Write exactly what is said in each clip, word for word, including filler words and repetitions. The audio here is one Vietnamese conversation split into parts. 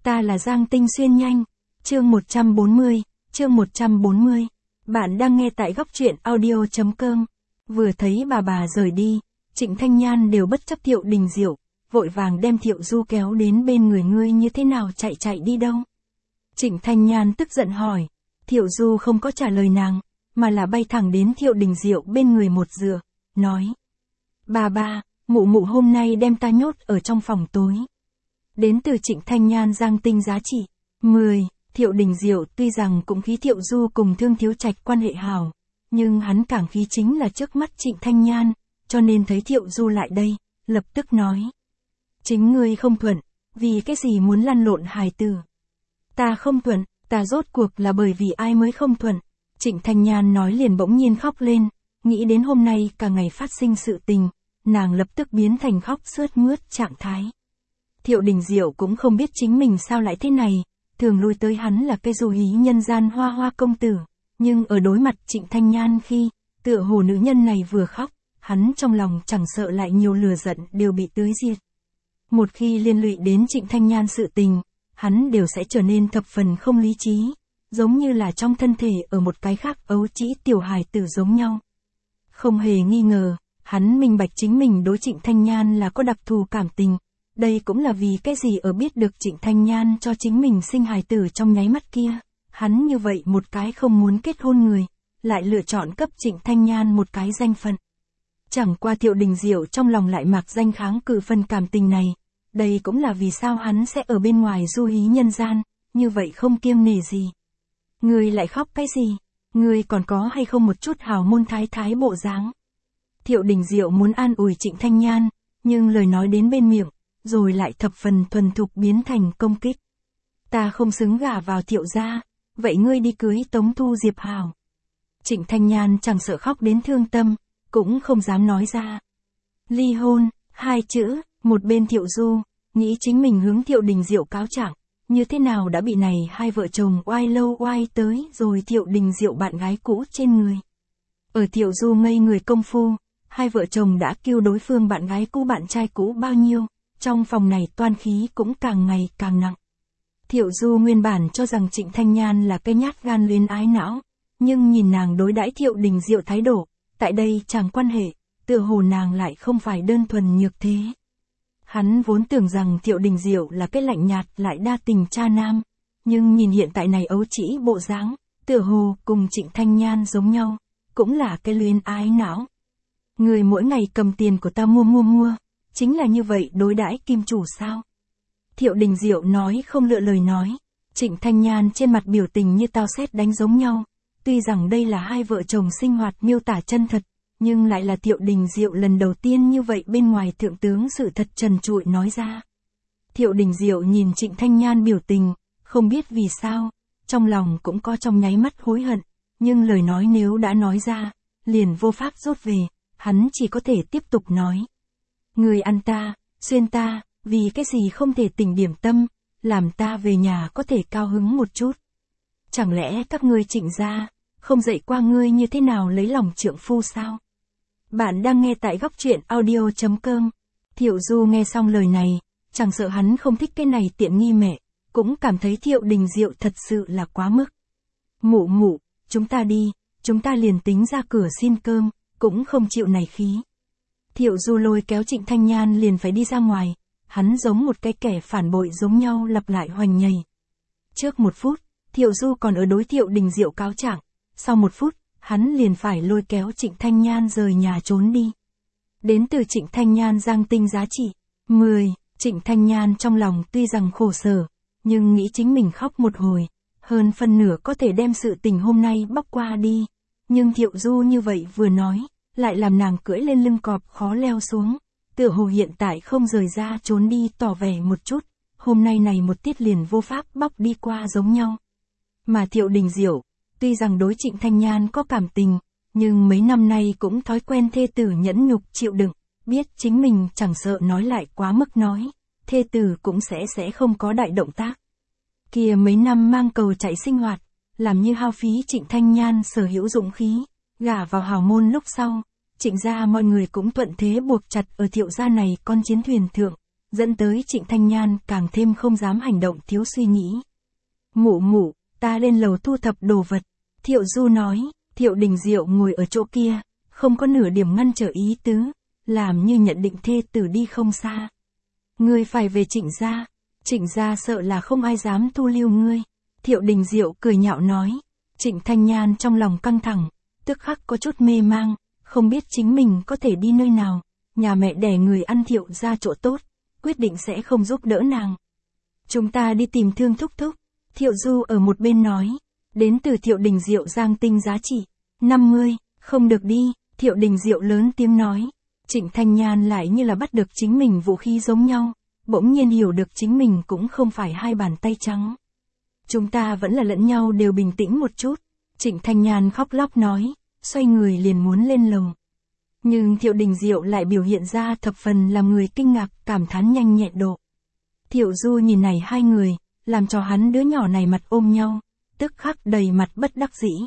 Ta là Giang Tinh Xuyên nhanh. Chương một trăm bốn mươi, chương một trăm bốn mươi. Bạn đang nghe tại góc truyện audio chấm com. Vừa thấy bà bà rời đi, Trịnh Thanh Nhan đều bất chấp Thiệu Đình Diệu, vội vàng đem Thiệu Du kéo đến bên người. Ngươi như thế nào chạy chạy đi đâu? Trịnh Thanh Nhan tức giận hỏi. Thiệu Du không có trả lời nàng, mà là bay thẳng đến Thiệu Đình Diệu bên người một dựa, nói. Bà bà, mụ mụ hôm nay đem ta nhốt ở trong phòng tối. Đến từ Trịnh Thanh Nhan Giang Tinh giá trị mười. Thiệu Đình Diệu tuy rằng cũng khí Thiệu Du cùng Thương Thiếu Trạch quan hệ hảo, nhưng hắn càng khí chính là trước mắt Trịnh Thanh Nhan, cho nên thấy Thiệu Du lại đây, lập tức nói. Chính ngươi không thuận, vì cái gì muốn lăn lộn hài tử? Ta không thuận, ta rốt cuộc là bởi vì ai mới không thuận? Trịnh Thanh Nhan nói liền bỗng nhiên khóc lên, nghĩ đến hôm nay cả ngày phát sinh sự tình, nàng lập tức biến thành khóc sướt mướt trạng thái. Thiệu Đình Diệu cũng không biết chính mình sao lại thế này, thường lui tới hắn là cái du hí nhân gian hoa hoa công tử, nhưng ở đối mặt Trịnh Thanh Nhan khi, tựa hồ nữ nhân này vừa khóc, hắn trong lòng chẳng sợ lại nhiều lửa giận đều bị tưới diệt. Một khi liên lụy đến Trịnh Thanh Nhan sự tình, hắn đều sẽ trở nên thập phần không lý trí, giống như là trong thân thể ở một cái khác ấu trĩ tiểu hài tử giống nhau. Không hề nghi ngờ, hắn minh bạch chính mình đối Trịnh Thanh Nhan là có đặc thù cảm tình. Đây cũng là vì cái gì ở biết được Trịnh Thanh Nhan cho chính mình sinh hài tử trong nháy mắt kia, hắn như vậy một cái không muốn kết hôn người, lại lựa chọn cấp Trịnh Thanh Nhan một cái danh phận. Chẳng qua Thiệu Đình Diệu trong lòng lại mạc danh kháng cự phần cảm tình này, đây cũng là vì sao hắn sẽ ở bên ngoài du hí nhân gian, như vậy không kiêng nể gì. Ngươi lại khóc cái gì? Ngươi còn có hay không một chút hào môn thái thái bộ dáng? Thiệu Đình Diệu muốn an ủi Trịnh Thanh Nhan, nhưng lời nói đến bên miệng, rồi lại thập phần thuần thục biến thành công kích. Ta không xứng gả vào Thiệu gia, vậy ngươi đi cưới Tống Thu Diệp hảo. Trịnh Thanh Nhan chẳng sợ khóc đến thương tâm, cũng không dám nói ra. Ly hôn, hai chữ, một bên Thiệu Du, nghĩ chính mình hướng Thiệu Đình Diệu cáo trạng, như thế nào đã bị này hai vợ chồng oai lâu oai tới rồi Thiệu Đình Diệu bạn gái cũ trên người. Ở Thiệu Du ngây người công phu, hai vợ chồng đã kêu đối phương bạn gái cũ bạn trai cũ bao nhiêu. Trong phòng này toan khí cũng càng ngày càng nặng. Thiệu Du nguyên bản cho rằng Trịnh Thanh Nhan là cái nhát gan luyến ái não, nhưng nhìn nàng đối đãi Thiệu Đình Diệu thái độ, tại đây chẳng quan hệ, tựa hồ nàng lại không phải đơn thuần nhược thế. Hắn vốn tưởng rằng Thiệu Đình Diệu là cái lạnh nhạt lại đa tình cha nam, nhưng nhìn hiện tại này ấu trĩ bộ dáng, tựa hồ cùng Trịnh Thanh Nhan giống nhau, cũng là cái luyến ái não. Người mỗi ngày cầm tiền của ta mua mua mua. Chính là như vậy đối đãi kim chủ sao? Thiệu Đình Diệu nói không lựa lời nói. Trịnh Thanh Nhan trên mặt biểu tình như tao sét đánh giống nhau. Tuy rằng đây là hai vợ chồng sinh hoạt miêu tả chân thật, nhưng lại là Thiệu Đình Diệu lần đầu tiên như vậy bên ngoài thượng tướng sự thật trần trụi nói ra. Thiệu Đình Diệu nhìn Trịnh Thanh Nhan biểu tình, không biết vì sao, trong lòng cũng có trong nháy mắt hối hận, nhưng lời nói nếu đã nói ra, liền vô pháp rút về, hắn chỉ có thể tiếp tục nói. Người ăn ta, xuyên ta, vì cái gì không thể tỉnh điểm tâm, làm ta về nhà có thể cao hứng một chút. Chẳng lẽ các ngươi Trịnh gia, không dạy qua ngươi như thế nào lấy lòng trượng phu sao? Bạn đang nghe tại góc truyện audio chấm com. Thiệu Du nghe xong lời này, chẳng sợ hắn không thích cái này tiện nghi mẹ, cũng cảm thấy Thiệu Đình Diệu thật sự là quá mức. Mụ mụ, chúng ta đi, chúng ta liền tính ra cửa xin cơm, cũng không chịu này khí. Thiệu Du lôi kéo Trịnh Thanh Nhan liền phải đi ra ngoài, hắn giống một cái kẻ phản bội giống nhau lặp lại hoành nhảy. Trước một phút, Thiệu Du còn ở đối Thiệu Đình Diệu cáo trạng, sau một phút, hắn liền phải lôi kéo Trịnh Thanh Nhan rời nhà trốn đi. Đến từ Trịnh Thanh Nhan Giang Tinh giá trị mười. Trịnh Thanh Nhan trong lòng tuy rằng khổ sở, nhưng nghĩ chính mình khóc một hồi, hơn phân nửa có thể đem sự tình hôm nay bóc qua đi. Nhưng Thiệu Du như vậy vừa nói, lại làm nàng cưỡi lên lưng cọp khó leo xuống, tựa hồ hiện tại không rời ra trốn đi tỏ vẻ một chút, hôm nay này một tiết liền vô pháp bóc đi qua giống nhau. Mà Thiệu Đình Diệu, tuy rằng đối Trịnh Thanh Nhan có cảm tình, nhưng mấy năm nay cũng thói quen thê tử nhẫn nhục chịu đựng, biết chính mình chẳng sợ nói lại quá mức nói, thê tử cũng sẽ sẽ không có đại động tác. Kia mấy năm mang cầu chạy sinh hoạt, làm như hao phí Trịnh Thanh Nhan sở hữu dũng khí, gả vào hào môn lúc sau, Trịnh gia mọi người cũng thuận thế buộc chặt ở Thiệu gia này con chiến thuyền thượng, dẫn tới Trịnh Thanh Nhan càng thêm không dám hành động thiếu suy nghĩ. Mụ mụ, ta lên lầu thu thập đồ vật. Thiệu Du nói, Thiệu Đình Diệu ngồi ở chỗ kia, không có nửa điểm ngăn trở ý tứ, làm như nhận định thê tử đi không xa. Ngươi phải về Trịnh gia, Trịnh gia sợ là không ai dám thu lưu ngươi. Thiệu Đình Diệu cười nhạo nói. Trịnh Thanh Nhan trong lòng căng thẳng, tức khắc có chút mê mang, không biết chính mình có thể đi nơi nào. Nhà mẹ đẻ người ăn Thiệu gia chỗ tốt, quyết định sẽ không giúp đỡ nàng. Chúng ta đi tìm Thương thúc thúc. Thiệu Du ở một bên nói. Đến từ Thiệu Đình Diệu giang tinh giá trị năm mươi, không được đi. Thiệu Đình Diệu lớn tiếng nói. Trịnh Thanh Nhan lại như là bắt được chính mình vũ khí giống nhau, bỗng nhiên hiểu được chính mình cũng không phải hai bàn tay trắng. Chúng ta vẫn là lẫn nhau đều bình tĩnh một chút. Trịnh Thanh Nhan khóc lóc nói, xoay người liền muốn lên lầu. Nhưng Thiệu Đình Diệu lại biểu hiện ra thập phần làm người kinh ngạc, cảm thán nhanh nhẹn độ. Thiệu Du nhìn này hai người, làm cho hắn đứa nhỏ này mặt ôm nhau, tức khắc đầy mặt bất đắc dĩ.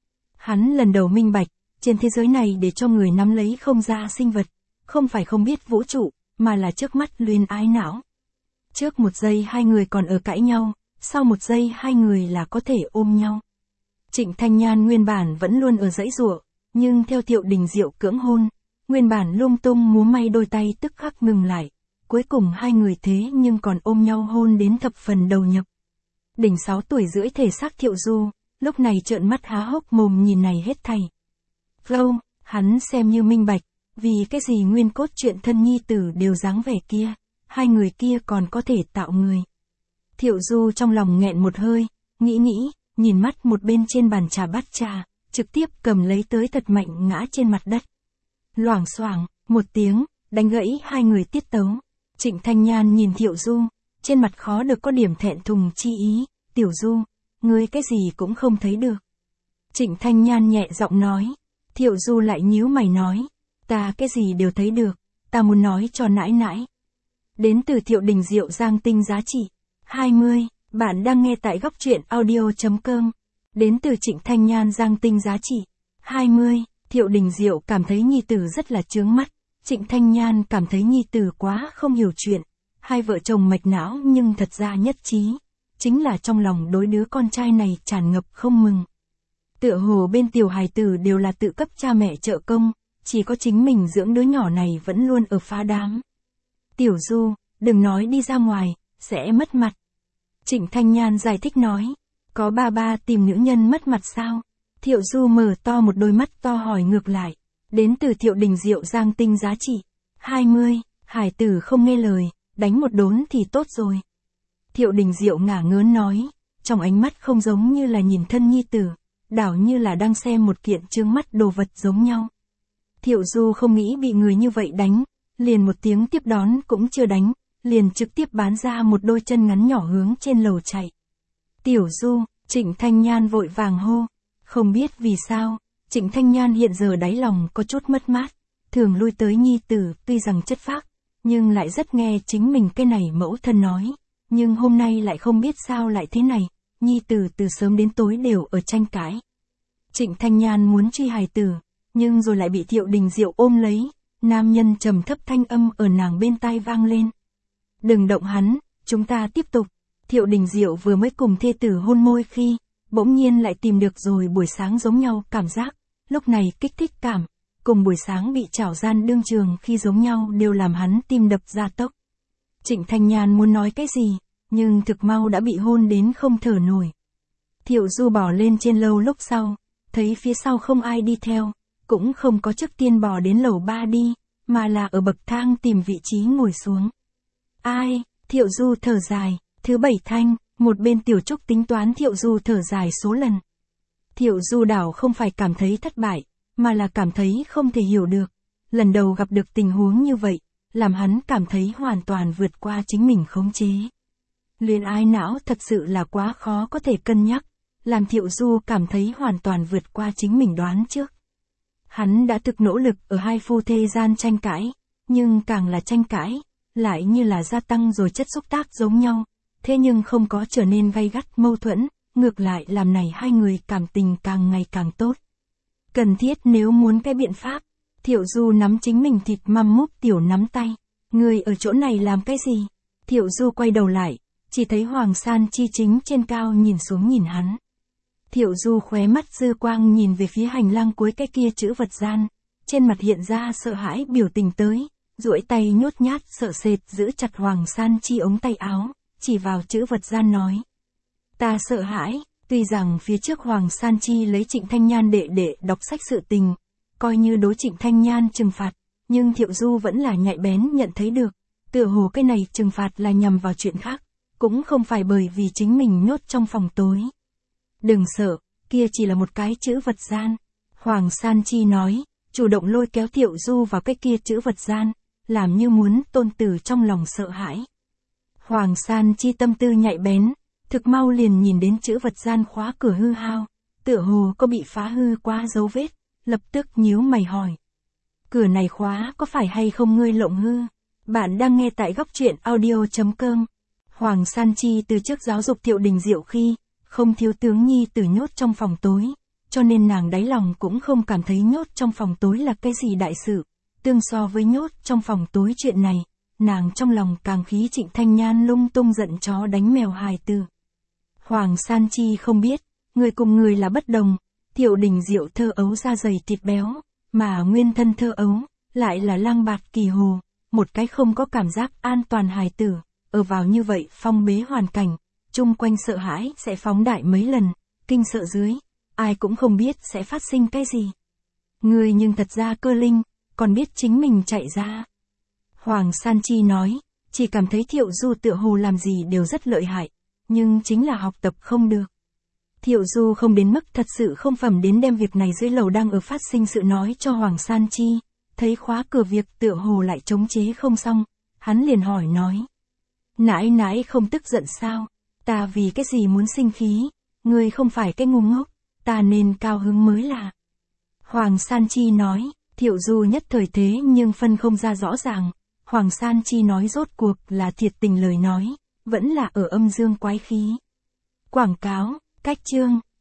Hắn lần đầu minh bạch, trên thế giới này để cho người nắm lấy không ra sinh vật, không phải không biết vũ trụ, mà là trước mắt luyến ái não. Trước một giây hai người còn ở cãi nhau, sau một giây hai người là có thể ôm nhau. Trịnh Thanh Nhan nguyên bản vẫn luôn ở dãy giụa, nhưng theo Thiệu Đình Diệu cưỡng hôn, nguyên bản lung tung múa may đôi tay tức khắc ngừng lại. Cuối cùng hai người thế nhưng còn ôm nhau hôn đến thập phần đầu nhập. Đỉnh sáu tuổi rưỡi thể xác Thiệu Du, lúc này trợn mắt há hốc mồm nhìn này hết thảy. Flow, hắn xem như minh bạch, vì cái gì nguyên cốt truyện thân nhi tử đều dáng vẻ kia, hai người kia còn có thể tạo người. Thiệu Du trong lòng nghẹn một hơi, nghĩ nghĩ, nhìn mắt một bên trên bàn trà bát trà, trực tiếp cầm lấy tới thật mạnh ngã trên mặt đất. Loảng xoảng, một tiếng, đánh gãy hai người tiết tấu. Trịnh Thanh Nhan nhìn Thiệu Du, trên mặt khó được có điểm thẹn thùng chi ý. Tiểu Du, ngươi cái gì cũng không thấy được. Trịnh Thanh Nhan nhẹ giọng nói. Thiệu Du lại nhíu mày nói. Ta cái gì đều thấy được, ta muốn nói cho nãi nãi. Đến từ Thiệu Đình Diệu giang tinh giá trị hai mươi, bạn đang nghe tại góc truyện audio chấm com. Đến từ Trịnh Thanh Nhan giang tinh giá trị hai mươi, Thiệu Đình Diệu cảm thấy nhi tử rất là chướng mắt. Trịnh Thanh Nhan cảm thấy nhi tử quá không hiểu chuyện. Hai vợ chồng mạch não nhưng thật ra nhất trí. Chính là trong lòng đối đứa con trai này tràn ngập không mừng. Tựa hồ bên tiểu hài tử đều là tự cấp cha mẹ trợ công, chỉ có chính mình dưỡng đứa nhỏ này vẫn luôn ở phá đám. Tiểu Du, đừng nói đi ra ngoài, sẽ mất mặt. Trịnh Thanh Nhan giải thích nói, có ba ba tìm nữ nhân mất mặt sao? Thiệu Du mở to một đôi mắt to hỏi ngược lại. Đến từ Thiệu Đình Diệu giang tinh giá trị hai mươi, hải tử không nghe lời, đánh một đốn thì tốt rồi. Thiệu Đình Diệu ngả ngớn nói, trong ánh mắt không giống như là nhìn thân nhi tử, đảo như là đang xem một kiện trương mắt đồ vật giống nhau. Thiệu Du không nghĩ bị người như vậy đánh, liền một tiếng tiếp đón cũng chưa đánh, liền trực tiếp bán ra một đôi chân ngắn nhỏ hướng trên lầu chạy. Tiểu Du, Trịnh Thanh Nhan vội vàng hô, không biết vì sao, Trịnh Thanh Nhan hiện giờ đáy lòng có chút mất mát, thường lui tới nhi tử tuy rằng chất phác, nhưng lại rất nghe chính mình cái này mẫu thân nói, nhưng hôm nay lại không biết sao lại thế này, nhi tử từ sớm đến tối đều ở tranh cãi. Trịnh Thanh Nhan muốn truy hài tử, nhưng rồi lại bị Thiệu Đình Diệu ôm lấy, nam nhân trầm thấp thanh âm ở nàng bên tai vang lên. Đừng động hắn, chúng ta tiếp tục. Thiệu Đình Diệu vừa mới cùng thê tử hôn môi khi, bỗng nhiên lại tìm được rồi buổi sáng giống nhau cảm giác, lúc này kích thích cảm, cùng buổi sáng bị chảo gian đương trường khi giống nhau đều làm hắn tim đập gia tốc. Trịnh Thanh Nhan muốn nói cái gì, nhưng thực mau đã bị hôn đến không thở nổi. Thiệu Du bỏ lên trên lầu lúc sau, thấy phía sau không ai đi theo, cũng không có trước tiên bò đến lầu ba đi, mà là ở bậc thang tìm vị trí ngồi xuống. Ai, Thiệu Du thở dài, thứ bảy thanh, một bên Tiểu Trúc tính toán Thiệu Du thở dài số lần. Thiệu Du đảo không phải cảm thấy thất bại, mà là cảm thấy không thể hiểu được. Lần đầu gặp được tình huống như vậy, làm hắn cảm thấy hoàn toàn vượt qua chính mình khống chế. Luyến ái não thật sự là quá khó có thể cân nhắc, làm Thiệu Du cảm thấy hoàn toàn vượt qua chính mình đoán trước. Hắn đã thực nỗ lực ở hai phu thê gian tranh cãi, nhưng càng là tranh cãi, lại như là gia tăng rồi chất xúc tác giống nhau, thế nhưng không có trở nên gay gắt mâu thuẫn, ngược lại làm này hai người cảm tình càng ngày càng tốt. Cần thiết nếu muốn cái biện pháp, Thiệu Du nắm chính mình thịt măm múp tiểu nắm tay, Người ở chỗ này làm cái gì? Thiệu Du quay đầu lại, chỉ thấy Hoàng San Chi chính trên cao nhìn xuống nhìn hắn. Thiệu Du khóe mắt dư quang nhìn về phía hành lang cuối cái kia chữ vật gian, trên mặt hiện ra sợ hãi biểu tình tới, duỗi tay nhút nhát sợ sệt giữ chặt Hoàng San Chi ống tay áo, chỉ vào chữ vật gian nói. Ta sợ hãi, tuy rằng phía trước Hoàng San Chi lấy Trịnh Thanh Nhan đệ đệ đọc sách sự tình, coi như đối Trịnh Thanh Nhan trừng phạt, nhưng Thiệu Du vẫn là nhạy bén nhận thấy được, tựa hồ cái này trừng phạt là nhằm vào chuyện khác, cũng không phải bởi vì chính mình nhốt trong phòng tối. Đừng sợ, kia chỉ là một cái chữ vật gian. Hoàng San Chi nói, chủ động lôi kéo Thiệu Du vào cái kia chữ vật gian, làm như muốn tôn tử trong lòng sợ hãi. Hoàng San Chi tâm tư nhạy bén, thực mau liền nhìn đến chữ vật gian khóa cửa hư hao, tựa hồ có bị phá hư qua dấu vết, lập tức nhíu mày hỏi. Cửa này khóa có phải hay không ngươi lộng hư? Bạn đang nghe tại góc truyện audio chấm com. Hoàng San Chi từ trước giáo dục Thiệu Đình Diệu khi, không thiếu tướng nhi tử nhốt trong phòng tối, cho nên nàng đáy lòng cũng không cảm thấy nhốt trong phòng tối là cái gì đại sự, tương so với nhốt trong phòng tối chuyện này, nàng trong lòng càng khí Trịnh Thanh Nhan lung tung giận chó đánh mèo hài tử. Hoàng San Chi không biết, người cùng người là bất đồng, Thiệu Đình Diệu thơ ấu da dày thịt béo, mà nguyên thân thơ ấu, lại là lang bạt kỳ hồ, một cái không có cảm giác an toàn hài tử, ở vào như vậy phong bế hoàn cảnh, chung quanh sợ hãi sẽ phóng đại mấy lần, kinh sợ dưới, ai cũng không biết sẽ phát sinh cái gì. Người nhưng thật ra cơ linh, còn biết chính mình chạy ra. Hoàng San Chi nói, chỉ cảm thấy Thiệu Du tựa hồ làm gì đều rất lợi hại, nhưng chính là học tập không được. Thiệu Du không đến mức thật sự không phẩm đến đem việc này dưới lầu đang ở phát sinh sự nói cho Hoàng San Chi, thấy khóa cửa việc tựa hồ lại chống chế không xong, hắn liền hỏi nói. Nãi nãi không tức giận sao, ta vì cái gì muốn sinh khí, ngươi không phải cái ngu ngốc, ta nên cao hứng mới là. Hoàng San Chi nói, Thiệu Du nhất thời thế nhưng phân không ra rõ ràng, Hoàng San Chi nói rốt cuộc là thiệt tình lời nói, vẫn là ở âm dương quái khí. Quảng cáo, cách chương.